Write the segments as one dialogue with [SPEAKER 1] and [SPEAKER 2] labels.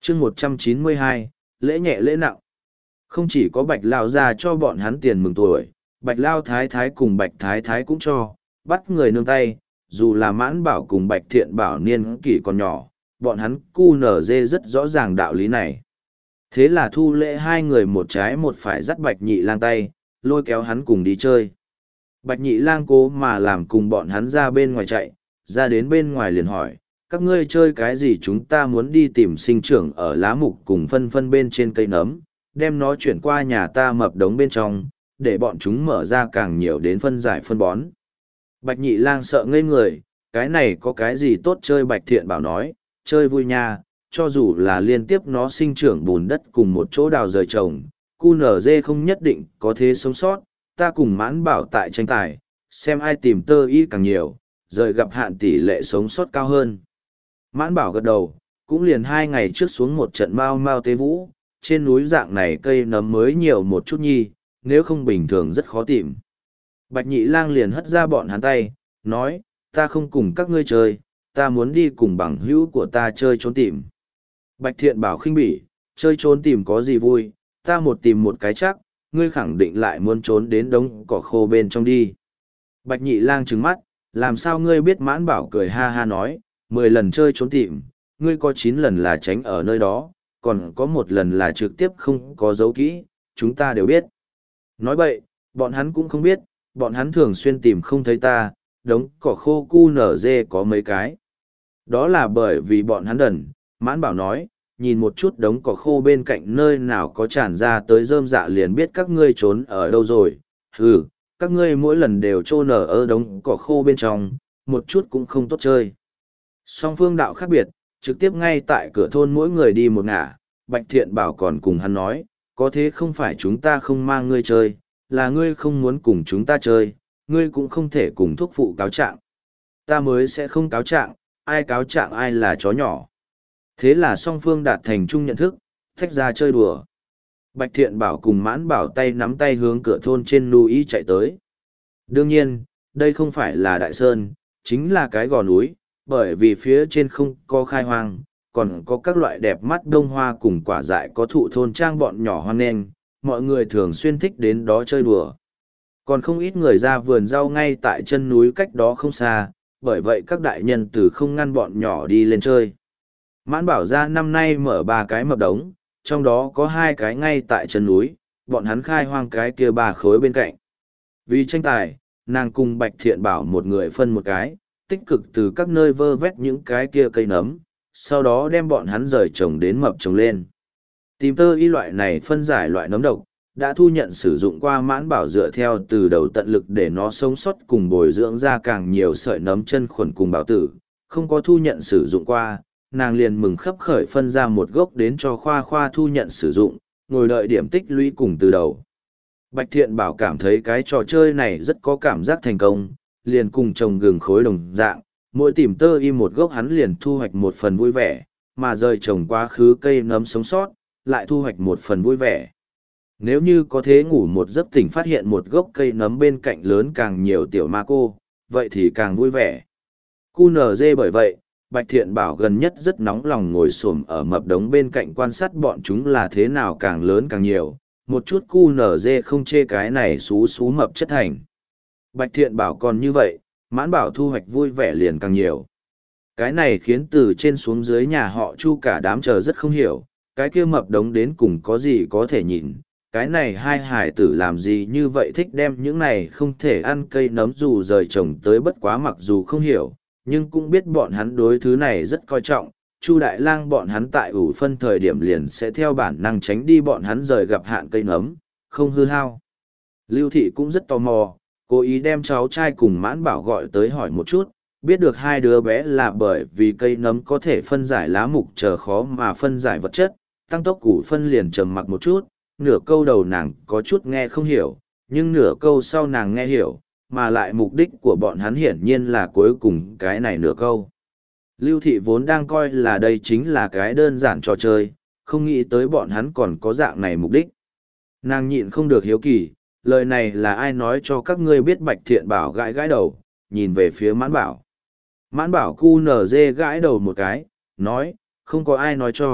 [SPEAKER 1] chương 192, lễ nhẹ lễ nặng. Không chỉ có Bạch Lao ra cho bọn hắn tiền mừng tuổi, Bạch Lao Thái Thái cùng Bạch Thái Thái cũng cho, bắt người nương tay, dù là Mãn Bảo cùng Bạch Thiện Bảo niên kỷ còn nhỏ, bọn hắn cu nở dê rất rõ ràng đạo lý này. Thế là thu lễ hai người một trái một phải dắt Bạch Nhị Lang tay, lôi kéo hắn cùng đi chơi. Bạch Nhị Lang cố mà làm cùng bọn hắn ra bên ngoài chạy, ra đến bên ngoài liền hỏi, các ngươi chơi cái gì? Chúng ta muốn đi tìm sinh trưởng ở lá mục cùng phân phân bên trên cây nấm, đem nó chuyển qua nhà ta mập đống bên trong, để bọn chúng mở ra càng nhiều đến phân giải phân bón. Bạch Nhị Lang sợ ngây người, cái này có cái gì tốt chơi? Bạch Thiện Bảo nói, chơi vui nha, cho dù là liên tiếp nó sinh trưởng bùn đất cùng một chỗ đào rời trồng, cu nở dê không nhất định có thế sống sót, ta cùng Mãn Bảo tại tranh tài, xem ai tìm tơ y càng nhiều, rời gặp hạn tỷ lệ sống sót cao hơn. Mãn Bảo gật đầu, cũng liền 2 ngày trước xuống một trận mau mau tế vũ, trên núi dạng này cây nấm mới nhiều một chút nhi, nếu không bình thường rất khó tìm. Bạch Nhị Lang liền hất ra bọn hắn tay, nói, ta không cùng các ngươi chơi, ta muốn đi cùng bằng hữu của ta chơi trốn tìm. Bạch Thiện Bảo khinh bỉ, chơi trốn tìm có gì vui, ta một tìm một cái chắc, ngươi khẳng định lại muốn trốn đến đống cỏ khô bên trong đi. Bạch Nhị Lang trừng mắt, làm sao ngươi biết? Mãn Bảo cười ha ha nói, 10 lần chơi trốn tìm, ngươi có 9 lần là tránh ở nơi đó, còn có 1 lần là trực tiếp không có dấu kỹ, chúng ta đều biết. Nói bậy, bọn hắn cũng không biết, bọn hắn thường xuyên tìm không thấy ta, đống cỏ khô cu nở dê có mấy cái. Đó là bởi vì bọn hắn đần, Mãn Bảo nói, nhìn một chút đống cỏ khô bên cạnh nơi nào có tràn ra tới rơm dạ liền biết các ngươi trốn ở đâu rồi. Hừ, các ngươi mỗi lần đều trô nở ở đống cỏ khô bên trong, một chút cũng không tốt chơi. Song phương đạo khác biệt, trực tiếp ngay tại cửa thôn mỗi người đi một ngả, Bạch Thiện Bảo còn cùng hắn nói, có thế không phải chúng ta không mang ngươi chơi, là ngươi không muốn cùng chúng ta chơi, ngươi cũng không thể cùng thúc phụ cáo trạng. Ta mới sẽ không cáo trạng, ai cáo trạng ai là chó nhỏ. Thế là song phương đạt thành chung nhận thức, thách ra chơi đùa. Bạch Thiện Bảo cùng Mãn Bảo tay nắm tay hướng cửa thôn trên núi chạy tới. Đương nhiên, đây không phải là đại sơn, chính là cái gò núi, bởi vì phía trên không có khai hoang, còn có các loại đẹp mắt đông hoa cùng quả dại có thụ thôn trang bọn nhỏ hoang nên, mọi người thường xuyên thích đến đó chơi đùa. Còn không ít người ra vườn rau ngay tại chân núi cách đó không xa, bởi vậy các đại nhân từ không ngăn bọn nhỏ đi lên chơi. Mãn Bảo ra năm nay mở 3 cái mập đống, trong đó có 2 cái ngay tại chân núi, bọn hắn khai hoang cái kia 3 khối bên cạnh. Vì tranh tài, nàng cùng Bạch Thiện Bảo một người phân một cái, tích cực từ các nơi vơ vét những cái kia cây nấm, sau đó đem bọn hắn rời trồng đến mập trồng lên. Tìm tơ y loại này phân giải loại nấm độc, đã thu nhận sử dụng qua. Mãn Bảo dựa theo từ đầu tận lực để nó sống sót cùng bồi dưỡng ra càng nhiều sợi nấm chân khuẩn cùng bảo tử, không có thu nhận sử dụng qua, nàng liền mừng khấp khởi phân ra một gốc đến cho Khoa Khoa thu nhận sử dụng, ngồi đợi điểm tích lũy cùng từ đầu. Bạch Thiện Bảo cảm thấy cái trò chơi này rất có cảm giác thành công, liền cùng trồng gừng khối đồng dạng, mỗi tìm tơ y một gốc hắn liền thu hoạch một phần vui vẻ, mà rời trồng quá khứ cây nấm sống sót, lại thu hoạch một phần vui vẻ. Nếu như có thế ngủ một giấc tỉnh phát hiện một gốc cây nấm bên cạnh lớn càng nhiều tiểu ma cô, vậy thì càng vui vẻ. Cu nở dê bởi vậy, Bạch Thiện Bảo gần nhất rất nóng lòng ngồi xổm ở mập đống bên cạnh quan sát bọn chúng là thế nào càng lớn càng nhiều, một chút cu nở dê không chê cái này xú xú mập chất thành. Bạch Thiện Bảo còn như vậy, Mãn Bảo thu hoạch vui vẻ liền càng nhiều. Cái này khiến từ trên xuống dưới nhà họ Chu cả đám chờ rất không hiểu, cái kia mập đống đến cùng có gì có thể nhìn, cái này hai hải tử làm gì như vậy thích đem những này không thể ăn cây nấm dù rời trồng tới. Bất quá mặc dù không hiểu, nhưng cũng biết bọn hắn đối thứ này rất coi trọng. Chu Đại Lang bọn hắn tại ủ phân thời điểm liền sẽ theo bản năng tránh đi bọn hắn rời gặp hạn cây nấm, không hư hao. Lưu Thị cũng rất tò mò, cố ý đem cháu trai cùng Mãn Bảo gọi tới hỏi một chút, biết được 2 đứa bé là bởi vì cây nấm có thể phân giải lá mục chờ khó mà phân giải vật chất, tăng tốc ủ phân liền trầm mặc một chút, nửa câu đầu nàng có chút nghe không hiểu, nhưng nửa câu sau nàng nghe hiểu, mà lại mục đích của bọn hắn hiển nhiên là cuối cùng cái này nửa câu. Lưu Thị vốn đang coi là đây chính là cái đơn giản trò chơi, không nghĩ tới bọn hắn còn có dạng này mục đích. Nàng nhịn không được hiếu kỳ, lời này là ai nói cho các ngươi biết? Bạch Thiện Bảo gãi gãi đầu, nhìn về phía Mãn Bảo. Mãn Bảo cu nở dê gãi đầu một cái, nói, không có ai nói cho,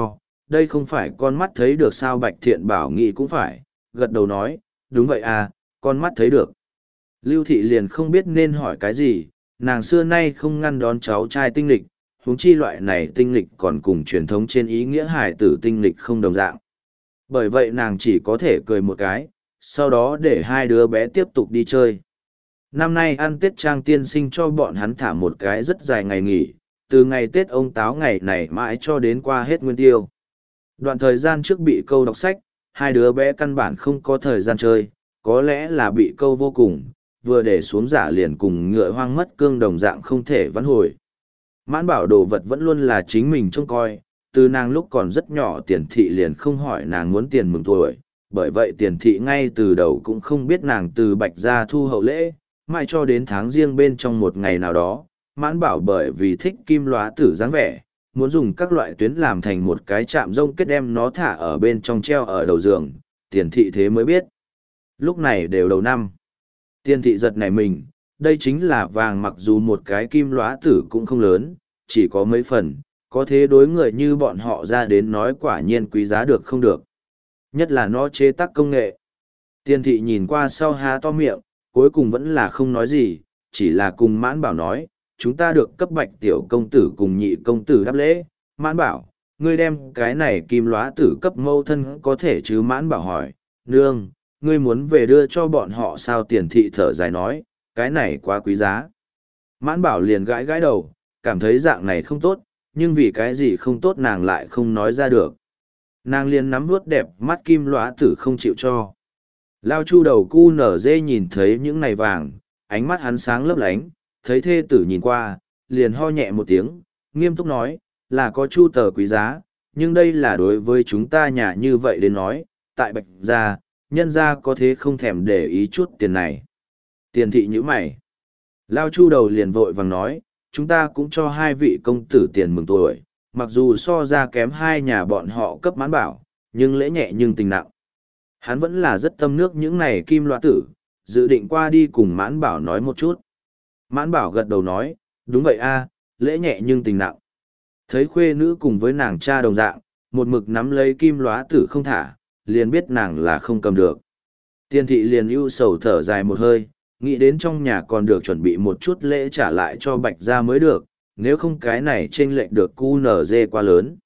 [SPEAKER 1] đây không phải con mắt thấy được sao? Bạch Thiện Bảo nghĩ cũng phải, gật đầu nói, đúng vậy à, con mắt thấy được. Lưu Thị liền không biết nên hỏi cái gì, nàng xưa nay không ngăn đón cháu trai tinh lịch, huống chi loại này tinh lịch còn cùng truyền thống trên ý nghĩa hài tử tinh lịch không đồng dạng. Bởi vậy nàng chỉ có thể cười một cái, sau đó để hai đứa bé tiếp tục đi chơi. Năm nay ăn Tết Trang tiên sinh cho bọn hắn thả một cái rất dài ngày nghỉ, từ ngày Tết ông Táo ngày này mãi cho đến qua hết Nguyên Tiêu. Đoạn thời gian trước bị câu đọc sách, hai đứa bé căn bản không có thời gian chơi, có lẽ là bị câu vô cùng, vừa để xuống giả liền cùng ngựa hoang mất cương đồng dạng không thể vãn hồi. Mãn Bảo đồ vật vẫn luôn là chính mình trông coi, từ nàng lúc còn rất nhỏ Tiền Thị liền không hỏi nàng muốn tiền mừng tuổi, bởi vậy Tiền Thị ngay từ đầu cũng không biết nàng từ Bạch gia thu hậu lễ, mãi cho đến tháng riêng bên trong một ngày nào đó, Mãn Bảo bởi vì thích kim lóa tử dáng vẻ, muốn dùng các loại tuyến làm thành một cái chạm rông kết đem nó thả ở bên trong treo ở đầu giường, Tiền Thị thế mới biết. Lúc này đều đầu năm. Tiền Thị giật nảy mình, đây chính là vàng, mặc dù một cái kim lóa tử cũng không lớn, chỉ có mấy phần, có thế đối người như bọn họ ra đến nói quả nhiên quý giá được không được. Nhất là nó chế tác công nghệ. Tiền Thị nhìn qua sau há to miệng, cuối cùng vẫn là không nói gì, chỉ là cùng Mãn Bảo nói, chúng ta được cấp Bạch tiểu công tử cùng nhị công tử đáp lễ. Mãn Bảo, ngươi đem cái này kim lóa tử cấp mâu thân có thể chứ? Mãn Bảo hỏi, nương, ngươi muốn về đưa cho bọn họ sao? Tiền Thị thở dài nói, cái này quá quý giá. Mãn Bảo liền gãi gãi đầu, cảm thấy dạng này không tốt, nhưng vì cái gì không tốt nàng lại không nói ra được. Nàng liền nắm vuốt đẹp mắt kim lóa tử không chịu cho. Lao Chu đầu cu nở dê nhìn thấy những này vàng, ánh mắt hắn sáng lấp lánh, thấy thê tử nhìn qua, liền ho nhẹ một tiếng, nghiêm túc nói, là có chu tờ quý giá, nhưng đây là đối với chúng ta nhà như vậy đến nói, tại Bạch gia, nhân gia có thế không thèm để ý chút tiền này. Tiền Thị nhíu mày. Lao Chu đầu liền vội vàng nói, chúng ta cũng cho hai vị công tử tiền mừng tuổi, mặc dù so ra kém hai nhà bọn họ cấp Mãn Bảo, nhưng lễ nhẹ nhưng tình nặng. Hắn vẫn là rất tâm nước những này kim loa tử, dự định qua đi cùng Mãn Bảo nói một chút. Mãn Bảo gật đầu nói, đúng vậy a, lễ nhẹ nhưng tình nặng. Thấy khuê nữ cùng với nàng cha đồng dạng, một mực nắm lấy kim lóa tử không thả, liền biết nàng là không cầm được. Tiền Thị liền ưu sầu thở dài một hơi, nghĩ đến trong nhà còn được chuẩn bị một chút lễ trả lại cho Bạch gia mới được, nếu không cái này chênh lệch được cu nở dê quá lớn.